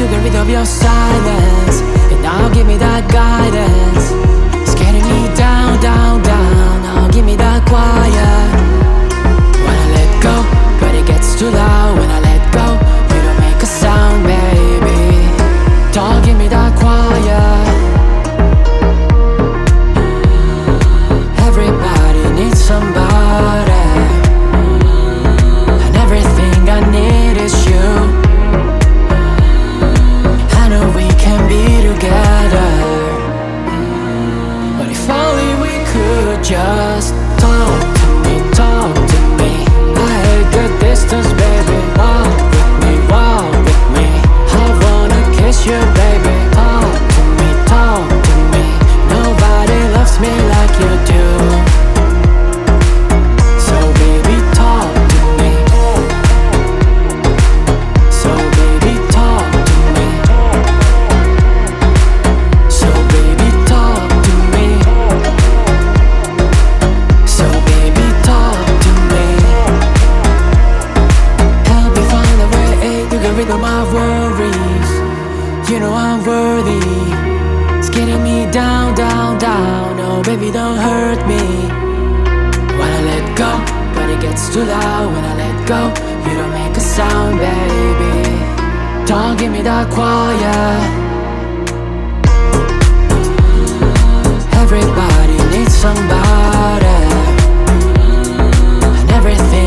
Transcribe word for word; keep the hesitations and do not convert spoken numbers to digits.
to get rid of your silence, and now give me that guidance. It's getting me down, down, down. Now give me that quiet. When I let go, but it gets too loud. When I let go, you don't make a sound, baby. Don't give me that quiet. Everybody needs somebody, and everything I need is you. I know we can be together, but if only we could just talk to me, talk to me. I hate the distance, baby. Walk with me, walk with me. I wanna kiss you, baby. Talk to me, talk to me. Nobody loves me like you do. So baby, talk to me. So baby, talk to me. So baby, talk to me. So baby, talk to me. Help me find a way to get rid of my worries. You know I'm worthy. It's getting me down, down, down. Oh baby, don't hurt me. When I let go, but it gets too loud. When I let go, you don't make a sound, baby. Don't give me that quiet. Everybody needs somebody, and everything